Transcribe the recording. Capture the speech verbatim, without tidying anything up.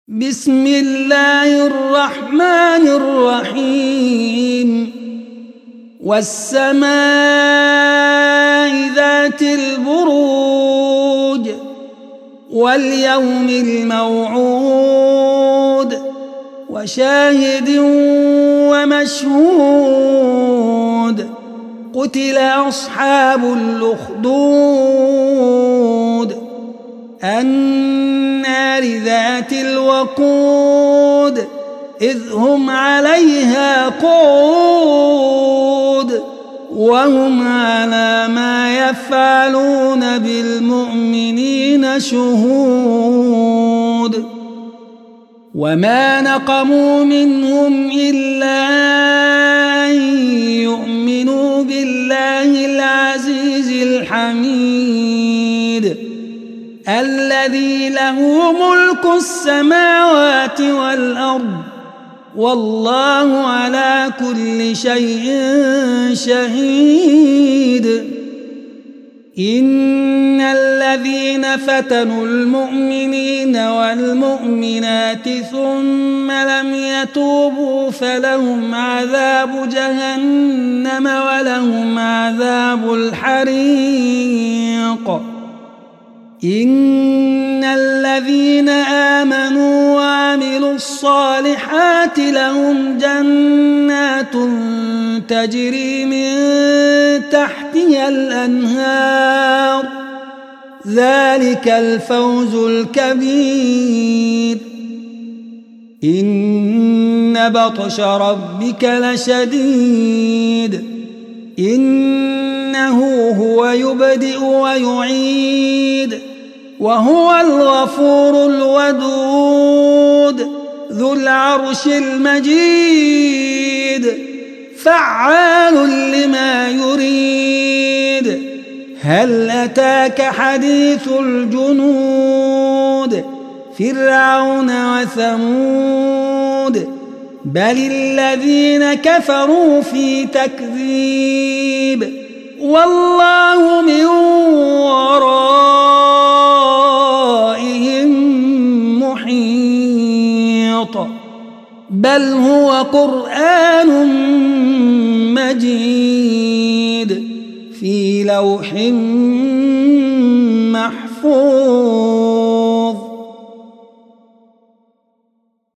بسم الله الرحمن الرحيم والسماء ذات البروج واليوم الموعود وشاهد ومشهود قتل أصحاب الأخدود النار ذات الوقود إذ هم عليها قعود وهم على ما يفعلون بالمؤمنين شهود وما نقموا منهم إلا أن يؤمنوا بالله العزيز الحميد الذي له ملك السماوات والأرض والله على كل شيء شهيد إن الذين فتنوا المؤمنين والمؤمنات ثم لم يتوبوا فلهم عذاب جهنم ولهم عذاب الحريق إن الذين آمنوا وعملوا الصالحات لهم جنات تجري من تحتها الأنهار ذلك الفوز الكبير إن بطش ربك لشديد إنه هو يبدئ ويعيد وهو الغفور الودود ذو العرش المجيد فعال لما يريد هل أتاك حديث الجنود فرعون وثمود بل الذين كفروا في تكذيب والله من ورائهم محيط بل هو قرآن مجيد في لوح محفوظ.